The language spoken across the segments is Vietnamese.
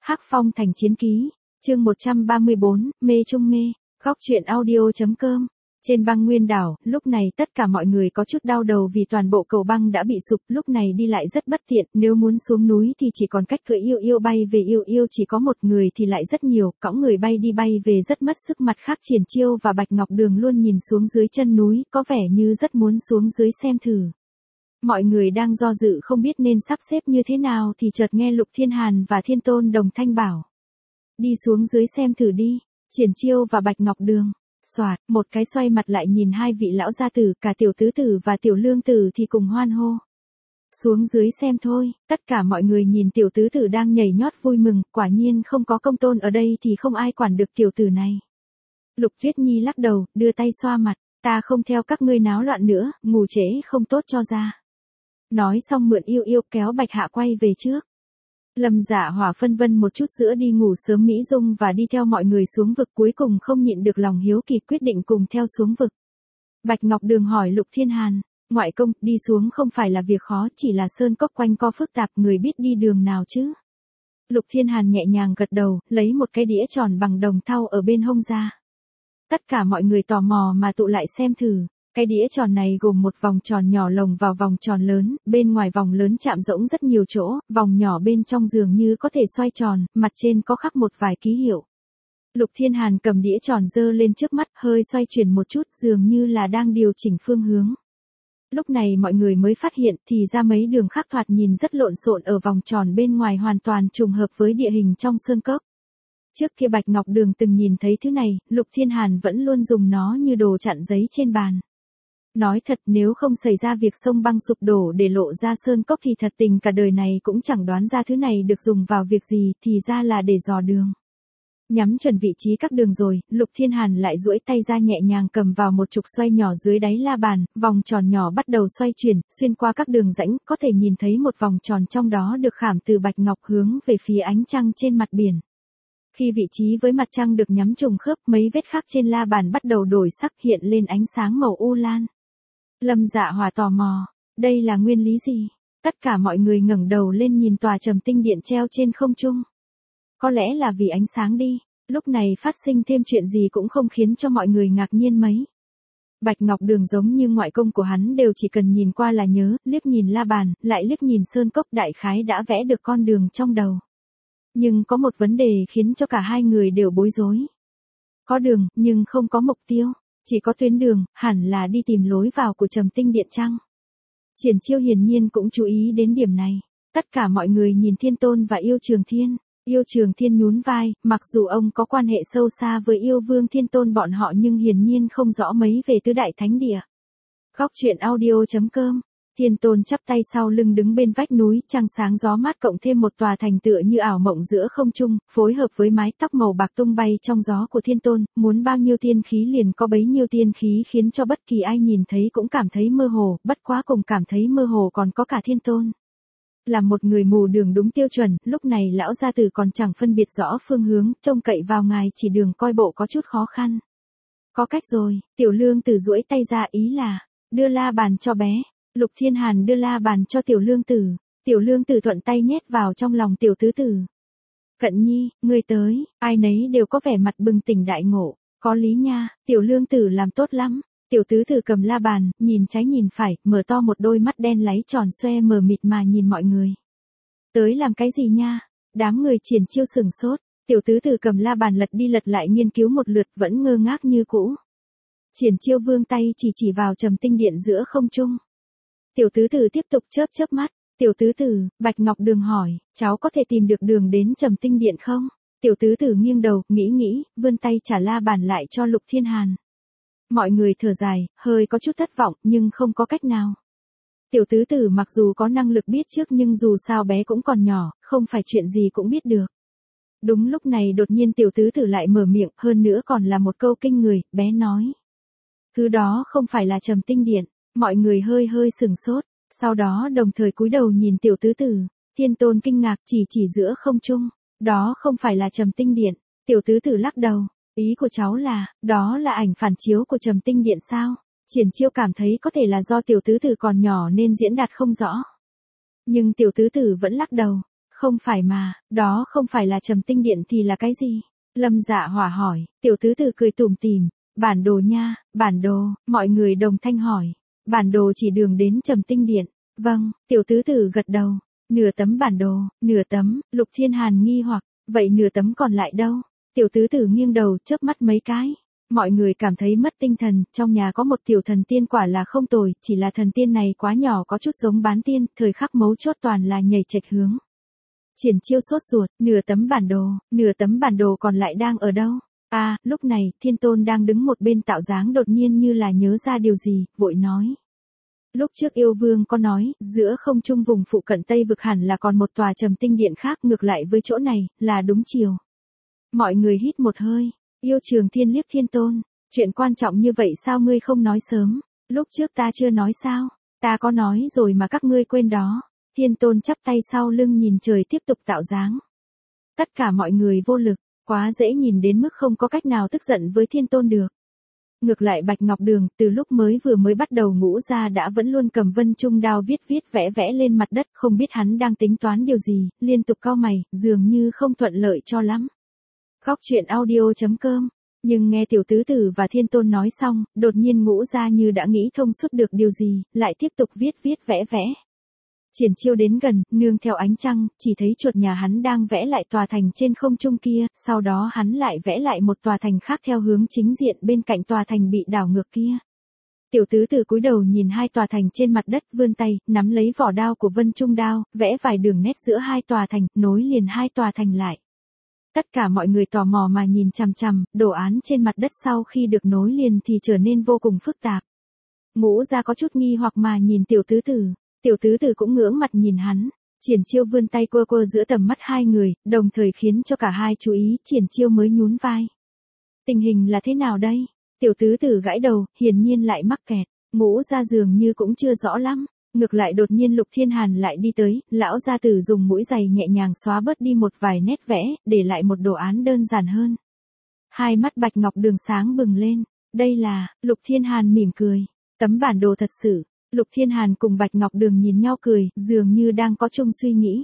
Hắc Phong Thành Chiến Ký, chương 134, mê trung mê, góc truyện audio.com. Trên băng nguyên đảo, lúc này tất cả mọi người có chút đau đầu vì toàn bộ cầu băng đã bị sụp, lúc này đi lại rất bất tiện, nếu muốn xuống núi thì chỉ còn cách cưỡi yêu yêu bay về, yêu yêu chỉ có một người thì lại rất nhiều, cõng người bay đi bay về rất mất sức. Mặt khác Triển Chiêu và Bạch Ngọc Đường luôn nhìn xuống dưới chân núi, có vẻ như rất muốn xuống dưới xem thử. Mọi người đang do dự không biết nên sắp xếp như thế nào thì chợt nghe Lục Thiên Hàn và Thiên Tôn đồng thanh bảo. Đi xuống dưới xem thử đi. Triển Chiêu và Bạch Ngọc Đường. Soạt, một cái xoay mặt lại nhìn hai vị lão gia tử, cả Tiểu Tứ Tử và Tiểu Lương Tử thì cùng hoan hô. Xuống dưới xem thôi, tất cả mọi người nhìn Tiểu Tứ Tử đang nhảy nhót vui mừng, quả nhiên không có công tôn ở đây thì không ai quản được tiểu tử này. Lục Tuyết Nhi lắc đầu, đưa tay xoa mặt, ta không theo các ngươi náo loạn nữa, ngủ trễ không tốt cho da. Nói xong mượn yêu yêu kéo Bạch Hạ quay về trước. Lâm Dạ Hỏa phân vân một chút giữa đi ngủ sớm Mỹ Dung và đi theo mọi người xuống vực, cuối cùng không nhịn được lòng hiếu kỳ quyết định cùng theo xuống vực. Bạch Ngọc Đường hỏi Lục Thiên Hàn, ngoại công, đi xuống không phải là việc khó, chỉ là sơn cốc quanh co phức tạp, người biết đi đường nào chứ? Lục Thiên Hàn nhẹ nhàng gật đầu, lấy một cái đĩa tròn bằng đồng thau ở bên hông ra. Tất cả mọi người tò mò mà tụ lại xem thử. Cái đĩa tròn này gồm một vòng tròn nhỏ lồng vào vòng tròn lớn, bên ngoài vòng lớn chạm rỗng rất nhiều chỗ, vòng nhỏ bên trong dường như có thể xoay tròn, mặt trên có khắc một vài ký hiệu. Lục Thiên Hàn cầm đĩa tròn giơ lên trước mắt, hơi xoay chuyển một chút, dường như là đang điều chỉnh phương hướng. Lúc này mọi người mới phát hiện thì ra mấy đường khắc thoạt nhìn rất lộn xộn ở vòng tròn bên ngoài hoàn toàn trùng hợp với địa hình trong sơn cốc. Trước kia Bạch Ngọc Đường từng nhìn thấy thứ này, Lục Thiên Hàn vẫn luôn dùng nó như đồ chặn giấy trên bàn. Nói thật, nếu không xảy ra việc sông băng sụp đổ để lộ ra sơn cốc thì thật tình cả đời này cũng chẳng đoán ra thứ này được dùng vào việc gì, thì ra là để dò đường. Nhắm chuẩn vị trí các đường rồi, Lục Thiên Hàn lại duỗi tay ra nhẹ nhàng cầm vào một trục xoay nhỏ dưới đáy la bàn, vòng tròn nhỏ bắt đầu xoay chuyển, xuyên qua các đường rãnh, có thể nhìn thấy một vòng tròn trong đó được khảm từ bạch ngọc hướng về phía ánh trăng trên mặt biển. Khi vị trí với mặt trăng được nhắm trùng khớp, mấy vết khắc trên la bàn bắt đầu đổi sắc, hiện lên ánh sáng màu u lan. Lâm Dạ Hỏa tò mò, đây là nguyên lý gì? Tất cả mọi người ngẩng đầu lên nhìn tòa trầm tinh điện treo trên không trung. Có lẽ là vì ánh sáng đi, lúc này phát sinh thêm chuyện gì cũng không khiến cho mọi người ngạc nhiên mấy. Bạch Ngọc Đường giống như ngoại công của hắn đều chỉ cần nhìn qua là nhớ, liếc nhìn la bàn, lại liếc nhìn sơn cốc, đại khái đã vẽ được con đường trong đầu. Nhưng có một vấn đề khiến cho cả hai người đều bối rối. Có đường, nhưng không có mục tiêu. Chỉ có tuyến đường, hẳn là đi tìm lối vào của trầm tinh điện chăng? Triển Chiêu hiển nhiên cũng chú ý đến điểm này. Tất cả mọi người nhìn Thiên Tôn và Yêu Trường Thiên. Yêu Trường Thiên nhún vai, mặc dù ông có quan hệ sâu xa với Yêu Vương Thiên Tôn bọn họ nhưng hiển nhiên không rõ mấy về tứ đại thánh địa. Góc truyện audio.com. Thiên Tôn chắp tay sau lưng đứng bên vách núi, trăng sáng gió mát cộng thêm một tòa thành tựa như ảo mộng giữa không trung, phối hợp với mái tóc màu bạc tung bay trong gió của Thiên Tôn, muốn bao nhiêu tiên khí liền có bấy nhiêu tiên khí, khiến cho bất kỳ ai nhìn thấy cũng cảm thấy mơ hồ, bất quá cùng cảm thấy mơ hồ còn có cả Thiên Tôn. Là một người mù đường đúng tiêu chuẩn, lúc này lão gia tử còn chẳng phân biệt rõ phương hướng, trông cậy vào ngài chỉ đường coi bộ có chút khó khăn. Có cách rồi, Tiểu Lương Tử duỗi tay ra, ý là đưa la bàn cho bé. Lục Thiên Hàn đưa la bàn cho Tiểu Lương Tử. Tiểu Lương Tử thuận tay nhét vào trong lòng Tiểu Tứ Tử. Cận Nhi, ngươi tới, ai nấy đều có vẻ mặt bừng tỉnh đại ngộ. Có lý nha, Tiểu Lương Tử làm tốt lắm. Tiểu Tứ Tử cầm la bàn, nhìn trái nhìn phải, mở to một đôi mắt đen láy tròn xoe mờ mịt mà nhìn mọi người. Tới làm cái gì nha? Đám người Triển Chiêu sửng sốt. Tiểu Tứ Tử cầm la bàn lật đi lật lại nghiên cứu một lượt vẫn ngơ ngác như cũ. Triển Chiêu vươn tay chỉ vào trầm tinh điện giữa không trung. Tiểu Tứ Tử tiếp tục chớp mắt. Tiểu Tứ Tử, Bạch Ngọc Đường hỏi, cháu có thể tìm được đường đến trầm tinh điện không? Tiểu Tứ Tử nghiêng đầu, nghĩ, vươn tay trả la bàn lại cho Lục Thiên Hàn. Mọi người thở dài, hơi có chút thất vọng, nhưng không có cách nào. Tiểu Tứ Tử mặc dù có năng lực biết trước nhưng dù sao bé cũng còn nhỏ, không phải chuyện gì cũng biết được. Đúng lúc này đột nhiên Tiểu Tứ Tử lại mở miệng, hơn nữa còn là một câu kinh người, bé nói. Thứ đó không phải là trầm tinh điện. Mọi người hơi sửng sốt, sau đó đồng thời cúi đầu nhìn Tiểu Tứ Tử. Thiên Tôn kinh ngạc chỉ giữa không trung, đó không phải là trầm tinh điện. Tiểu Tứ Tử lắc đầu, ý của cháu là, đó là ảnh phản chiếu của trầm tinh điện sao? Triển Chiêu cảm thấy có thể là do Tiểu Tứ Tử còn nhỏ nên diễn đạt không rõ. Nhưng Tiểu Tứ Tử vẫn lắc đầu, Không phải mà, đó không phải là Trầm Tinh Điện thì là cái gì? Lâm Dạ Hỏa hỏi, tiểu tứ tử cười tủm tỉm, bản đồ nha, bản đồ, mọi người đồng thanh hỏi. Bản đồ chỉ đường đến Trầm Tinh Điện. Vâng, tiểu tứ tử gật đầu. Nửa tấm bản đồ, nửa tấm, Lục Thiên Hàn nghi hoặc, vậy nửa tấm còn lại đâu? Tiểu tứ tử nghiêng đầu chớp mắt mấy cái. Mọi người cảm thấy mất tinh thần, trong nhà có một tiểu thần tiên quả là không tồi, chỉ là thần tiên này quá nhỏ có chút giống bán tiên, thời khắc mấu chốt toàn là nhảy chệch hướng. Triển Chiêu sốt ruột, nửa tấm bản đồ còn lại đang ở đâu? À, lúc này, Thiên Tôn đang đứng một bên tạo dáng đột nhiên như là nhớ ra điều gì, vội nói. Lúc trước yêu vương có nói, giữa không trung vùng phụ cận Tây vực hẳn là còn một tòa Trầm Tinh Điện khác ngược lại với chỗ này, là đúng chiều. Mọi người hít một hơi, Yêu Trường Thiên liếc Thiên Tôn, chuyện quan trọng như vậy sao ngươi không nói sớm, lúc trước ta chưa nói sao, ta có nói rồi mà các ngươi quên đó. Thiên Tôn chắp tay sau lưng nhìn trời tiếp tục tạo dáng. Tất cả mọi người vô lực, quá dễ nhìn đến mức không có cách nào tức giận với Thiên Tôn được. Ngược lại Bạch Ngọc Đường, từ lúc vừa mới bắt đầu ngũ ra đã vẫn luôn cầm vân trung đao viết vẽ lên mặt đất, không biết hắn đang tính toán điều gì, liên tục cau mày, dường như không thuận lợi cho lắm. Khóc chuyện audio.com, nhưng nghe tiểu tứ tử và Thiên Tôn nói xong, đột nhiên ngũ ra như đã nghĩ thông suốt được điều gì, lại tiếp tục viết vẽ. Triển Chiêu đến gần, nương theo ánh trăng, chỉ thấy chuột nhà hắn đang vẽ lại tòa thành trên không trung kia, sau đó hắn lại vẽ lại một tòa thành khác theo hướng chính diện bên cạnh tòa thành bị đảo ngược kia. Tiểu tứ tử cúi đầu nhìn hai tòa thành trên mặt đất, vươn tay, nắm lấy vỏ đao của vân trung đao, vẽ vài đường nét giữa hai tòa thành, nối liền hai tòa thành lại. Tất cả mọi người tò mò mà nhìn chằm chằm, đồ án trên mặt đất sau khi được nối liền thì trở nên vô cùng phức tạp. Ngũ ra có chút nghi hoặc mà nhìn tiểu tứ tử. Tiểu tứ tử cũng ngưỡng mặt nhìn hắn, Triển Chiêu vươn tay quơ giữa tầm mắt hai người, đồng thời khiến cho cả hai chú ý, Triển Chiêu mới nhún vai. Tình hình là thế nào đây? Tiểu tứ tử gãi đầu, hiển nhiên lại mắc kẹt, ngũ ra dường như cũng chưa rõ lắm. Ngược lại đột nhiên Lục Thiên Hàn lại đi tới, lão gia tử dùng mũi giày nhẹ nhàng xóa bớt đi một vài nét vẽ, để lại một đồ án đơn giản hơn. Hai mắt Bạch Ngọc Đường sáng bừng lên, đây là, Lục Thiên Hàn mỉm cười, tấm bản đồ thật sự. Lục Thiên Hàn cùng Bạch Ngọc Đường nhìn nhau cười, dường như đang có chung suy nghĩ.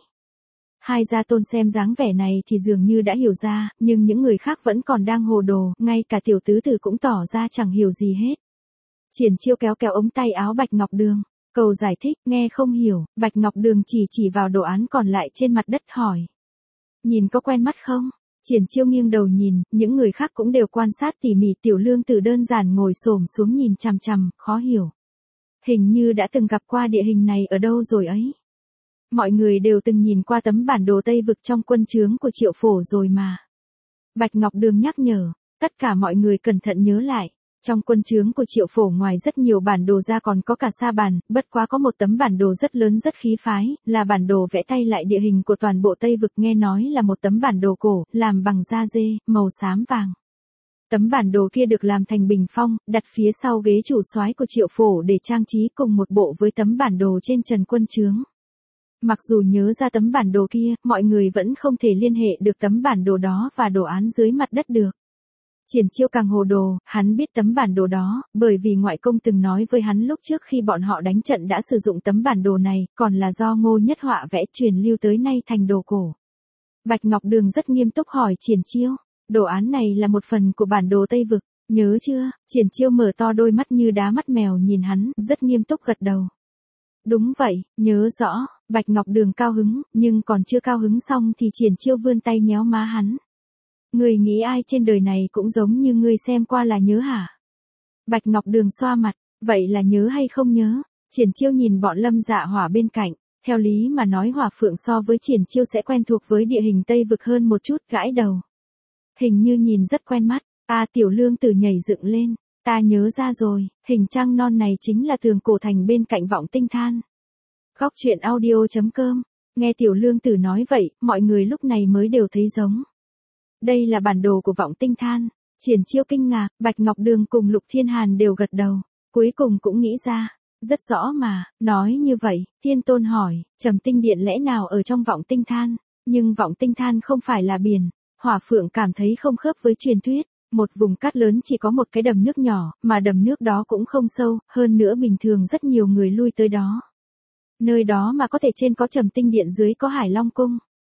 Hai gia tôn xem dáng vẻ này thì dường như đã hiểu ra, nhưng những người khác vẫn còn đang hồ đồ, ngay cả tiểu tứ tử cũng tỏ ra chẳng hiểu gì hết. Triển Chiêu kéo ống tay áo Bạch Ngọc Đường, cầu giải thích, nghe không hiểu, Bạch Ngọc Đường chỉ vào đồ án còn lại trên mặt đất hỏi. Nhìn có quen mắt không? Triển Chiêu nghiêng đầu nhìn, những người khác cũng đều quan sát tỉ mỉ, Tiểu Lương Tử đơn giản ngồi xổm xuống nhìn chằm chằm, khó hiểu. Hình như đã từng gặp qua địa hình này ở đâu rồi ấy. Mọi người đều từng nhìn qua tấm bản đồ Tây vực trong quân trướng của Triệu Phổ rồi mà. Bạch Ngọc Đường nhắc nhở, tất cả mọi người cẩn thận nhớ lại. Trong quân trướng của Triệu Phổ ngoài rất nhiều bản đồ ra còn có cả sa bàn, bất quá có một tấm bản đồ rất lớn rất khí phái, là bản đồ vẽ tay lại địa hình của toàn bộ Tây vực, nghe nói là một tấm bản đồ cổ, làm bằng da dê, màu xám vàng. Tấm bản đồ kia được làm thành bình phong, đặt phía sau ghế chủ soái của Triệu Phổ để trang trí cùng một bộ với tấm bản đồ trên trần quân trướng. Mặc dù nhớ ra tấm bản đồ kia, mọi người vẫn không thể liên hệ được tấm bản đồ đó và đồ án dưới mặt đất được. Triển Chiêu càng hồ đồ, hắn biết tấm bản đồ đó, bởi vì ngoại công từng nói với hắn lúc trước khi bọn họ đánh trận đã sử dụng tấm bản đồ này, còn là do Ngô Nhất Họa vẽ truyền lưu tới nay thành đồ cổ. Bạch Ngọc Đường rất nghiêm túc hỏi Triển Chiêu, đồ án này là một phần của bản đồ Tây vực, nhớ chưa? Triển Chiêu mở to đôi mắt như đá mắt mèo nhìn hắn, rất nghiêm túc gật đầu. Đúng vậy, nhớ rõ. Bạch Ngọc Đường cao hứng, nhưng còn chưa cao hứng xong thì Triển Chiêu vươn tay nhéo má hắn. Ngươi nghĩ ai trên đời này cũng giống như ngươi xem qua là nhớ hả? Bạch Ngọc Đường xoa mặt, vậy là nhớ hay không nhớ? Triển Chiêu nhìn bọn Lâm Dạ Hỏa bên cạnh, theo lý mà nói Hỏa Phượng so với Triển Chiêu sẽ quen thuộc với địa hình Tây vực hơn một chút, gãi đầu. Hình như nhìn rất quen mắt, Tiểu Lương Tử nhảy dựng lên, ta nhớ ra rồi, hình trăng non này chính là tường cổ thành bên cạnh Vọng Tinh Than. Khóc chuyện audio.com, nghe Tiểu Lương Tử nói vậy, mọi người lúc này mới đều thấy giống. Đây là bản đồ của Vọng Tinh Than. Triển Chiêu kinh ngạc, Bạch Ngọc Đường cùng Lục Thiên Hàn đều gật đầu, cuối cùng cũng nghĩ ra, rất rõ mà, nói như vậy, Thiên Tôn hỏi, Trầm Tinh Điện lẽ nào ở trong Vọng Tinh Than, nhưng Vọng Tinh Than không phải là biển. Hỏa Phượng cảm thấy không khớp với truyền thuyết, một vùng cát lớn chỉ có một cái đầm nước nhỏ, mà đầm nước đó cũng không sâu, hơn nữa bình thường rất nhiều người lui tới đó. Nơi đó mà có thể trên có Trầm Tinh Điện dưới có Hải Long Cung.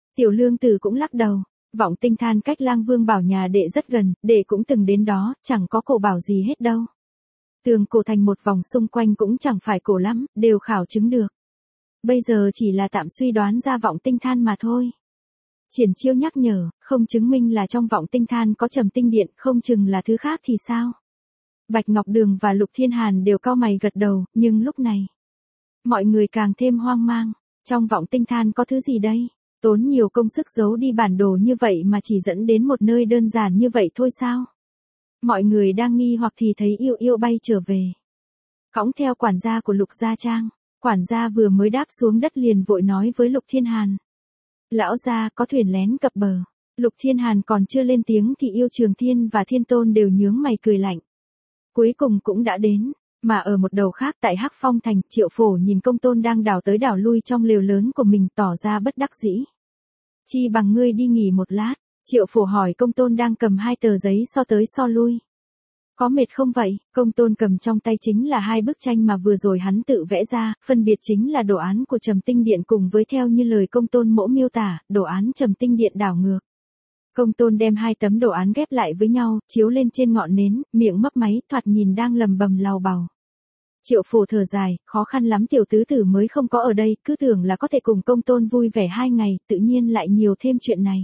Tiểu Lương Tử cũng lắc đầu. Vọng Tinh Than cách Lang Vương Bảo nhà đệ rất gần, đệ cũng từng đến đó, chẳng có cổ bảo gì hết đâu. Tường cổ thành một vòng xung quanh cũng chẳng phải cổ lắm, đều khảo chứng được. Bây giờ chỉ là tạm suy đoán ra Vọng Tinh Than mà thôi. Triển Chiêu nhắc nhở, không chứng minh là trong Vọng Tinh Than có Trầm Tinh Điện, không chừng là thứ khác thì sao? Bạch Ngọc Đường và Lục Thiên Hàn đều cau mày gật đầu, nhưng lúc này, mọi người càng thêm hoang mang. Trong Vọng Tinh Than có thứ gì đây? Tốn nhiều công sức giấu đi bản đồ như vậy mà chỉ dẫn đến một nơi đơn giản như vậy thôi sao? Mọi người đang nghi hoặc thì thấy Yêu Yêu bay trở về. Cõng theo quản gia của Lục Gia Trang. Quản gia vừa mới đáp xuống đất liền vội nói với Lục Thiên Hàn. Lão gia, có thuyền lén cập bờ. Lục Thiên Hàn còn chưa lên tiếng thì Yêu Trường Thiên và Thiên Tôn đều nhướng mày cười lạnh. Cuối cùng cũng đã đến. Mà ở một đầu khác tại Hắc Phong Thành, Triệu Phổ nhìn Công Tôn đang đảo tới đảo lui trong lều lớn của mình tỏ ra bất đắc dĩ. Chi bằng ngươi đi nghỉ một lát. Triệu Phổ hỏi Công Tôn đang cầm 2 tờ giấy so tới so lui. Có mệt không vậy? Công Tôn cầm trong tay chính là 2 bức tranh mà vừa rồi hắn tự vẽ ra, phân biệt chính là đồ án của Trầm Tinh Điện cùng với theo như lời Công Tôn mỗ miêu tả, đồ án Trầm Tinh Điện đảo ngược. Công Tôn đem 2 tấm đồ án ghép lại với nhau, chiếu lên trên ngọn nến, miệng mấp máy, thoạt nhìn đang lầm bầm lầu bầu. Triệu Phổ thở dài, khó khăn lắm tiểu tứ tử mới không có ở đây, cứ tưởng là có thể cùng Công Tôn vui vẻ 2 ngày, tự nhiên lại nhiều thêm chuyện này.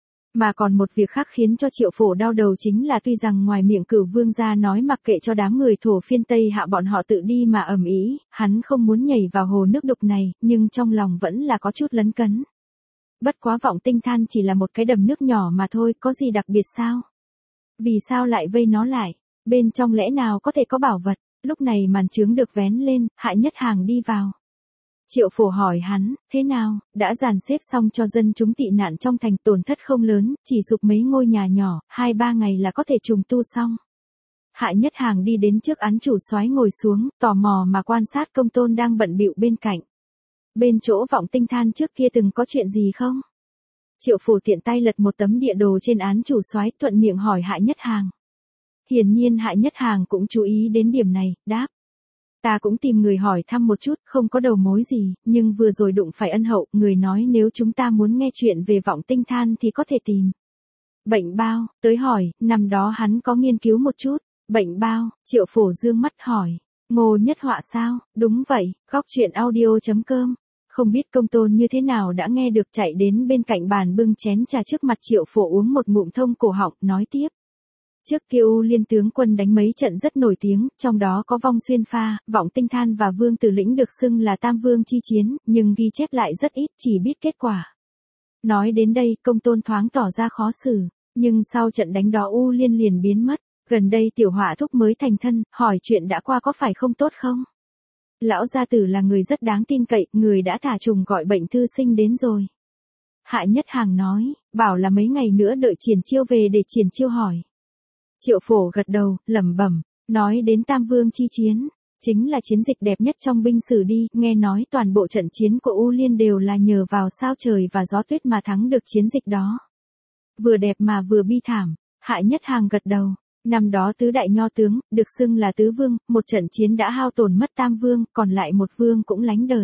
Mà còn một việc khác khiến cho Triệu Phổ đau đầu chính là tuy rằng ngoài miệng Cửu Vương gia nói mặc kệ cho đám người thổ phiên Tây Hạ bọn họ tự đi mà ầm ĩ, hắn không muốn nhảy vào hồ nước đục này, nhưng trong lòng vẫn là có chút lấn cấn. Bất quá Vọng Tinh Than chỉ là một cái đầm nước nhỏ mà thôi, có gì đặc biệt sao? Vì sao lại vây nó lại? Bên trong lẽ nào có thể có bảo vật? Lúc này màn chướng được vén lên, Hạ Nhất Hàng đi vào. Triệu Phổ hỏi hắn, thế nào, đã dàn xếp xong cho dân chúng tị nạn trong thành, tổn thất không lớn, chỉ sụp mấy ngôi nhà nhỏ, 2-3 ngày là có thể trùng tu xong. Hạ Nhất Hàng đi đến trước án chủ soái ngồi xuống, tò mò mà quan sát Công Tôn đang bận bịu bên cạnh. Bên chỗ Vọng Tinh Than trước kia từng có chuyện gì không? Triệu Phổ tiện tay lật một tấm địa đồ trên án chủ soái, thuận miệng hỏi Hạ Nhất Hàng. Hiển nhiên Hạ Nhất Hàng cũng chú ý đến điểm này, đáp. Ta cũng tìm người hỏi thăm một chút, không có đầu mối gì, nhưng vừa rồi đụng phải Ân Hậu, người nói nếu chúng ta muốn nghe chuyện về Vọng Tinh Than thì có thể tìm. Bệnh bao, tới hỏi, năm đó hắn có nghiên cứu một chút. Bệnh bao, Triệu Phổ dương mắt hỏi. Ngô Nhất Họa sao? Đúng vậy, góc chuyện audio.com. Không biết Công Tôn như thế nào đã nghe được, chạy đến bên cạnh bàn bưng chén trà trước mặt Triệu Phổ uống một ngụm thông cổ họng, nói tiếp. Trước kia U Liên tướng quân đánh mấy trận rất nổi tiếng, trong đó có Vong Xuyên Pha, Vọng Tinh Than và Vương Tử Lĩnh được xưng là Tam Vương chi chiến, nhưng ghi chép lại rất ít, chỉ biết kết quả. Nói đến đây, Công Tôn thoáng tỏ ra khó xử, nhưng sau trận đánh đó U Liên liền biến mất, gần đây Tiểu Họa thúc mới thành thân, hỏi chuyện đã qua có phải không tốt không? Lão gia tử là người rất đáng tin cậy, người đã thả trùng gọi bệnh thư sinh đến rồi. Hạ Nhất Hàng nói, bảo là mấy ngày nữa đợi Triển Chiêu về để Triển Chiêu hỏi. Triệu Phổ gật đầu, lẩm bẩm, nói đến Tam Vương chi chiến, chính là chiến dịch đẹp nhất trong binh sử đi, nghe nói toàn bộ trận chiến của U Liên đều là nhờ vào sao trời và gió tuyết mà thắng được chiến dịch đó. Vừa đẹp mà vừa bi thảm, Hạ Nhất Hàng gật đầu, năm đó tứ đại nho tướng, được xưng là tứ vương, một trận chiến đã hao tổn mất Tam Vương, còn lại một vương cũng lánh đời.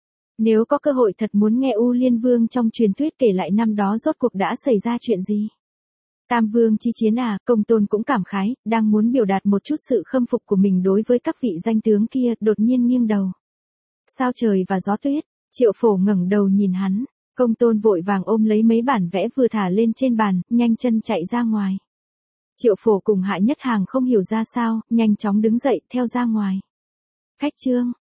Nếu có cơ hội thật muốn nghe U Liên Vương trong truyền thuyết kể lại năm đó rốt cuộc đã xảy ra chuyện gì. Tam Vương chi chiến à, Công Tôn cũng cảm khái, đang muốn biểu đạt một chút sự khâm phục của mình đối với các vị danh tướng kia, đột nhiên nghiêng đầu. Sao trời và gió tuyết, Triệu Phổ ngẩng đầu nhìn hắn, Công Tôn vội vàng ôm lấy mấy bản vẽ vừa thả lên trên bàn, nhanh chân chạy ra ngoài. Triệu Phổ cùng Hạ Nhất Hàng không hiểu ra sao, nhanh chóng đứng dậy, theo ra ngoài. Khách trương,